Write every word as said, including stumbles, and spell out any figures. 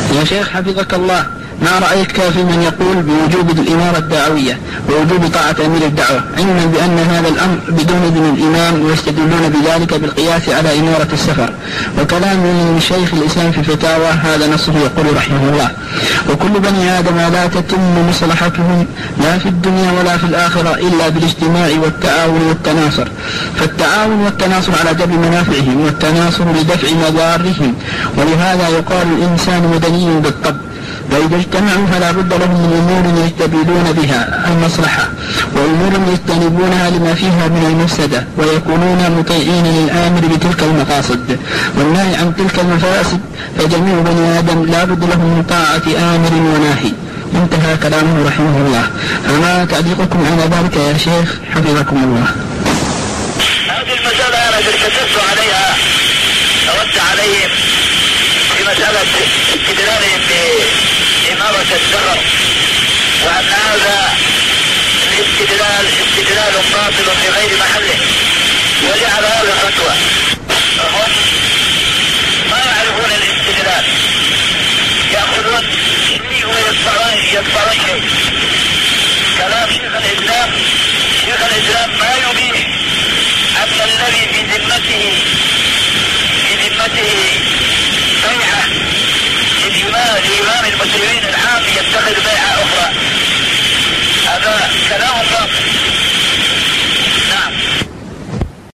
يا شيخ حفظك الله، ما رأيك في من يقول بوجوب الإمارة الدعوية ووجوب طاعة أمير الدعوة، علما بأن هذا الأمر بدون إذن الإمام، ويستدلون بذلك بالقياس على إمارة السفر؟ وكلام من شيخ الإسلام في فتاوى هذا نصه يقول رحمه الله: وكل بني آدم لا تتم مصلحتهم لا في الدنيا ولا في الآخرة إلا بالاجتماع والتعاون والتناصر، فالتعاون والتناصر على جلب منافعهم والتناصر لدفع مضارهم، ولهذا يقال الإنسان مدني بالطبع، وإذا اجتمعوا فلا بد لهم من أمور يستبيدون بها المصلحة، وأمور يجتنبونها لما فيها من المفسدة، ويكونون مطيعين للآمر بتلك المقاصد والنهي عن تلك المفاسد، فجميع بني آدم لا بد لهم من طاعة آمر وناهي. انتهى كلامه رحمه الله. فما تعليقكم على ذلك يا شيخ حفظكم الله؟ هذه المسألة أنا كتبت عليها أود عليهم في مسألة استدلالهم بإمارة السفر، وأن هذا الاستدلال استدلال باطل في غير محله،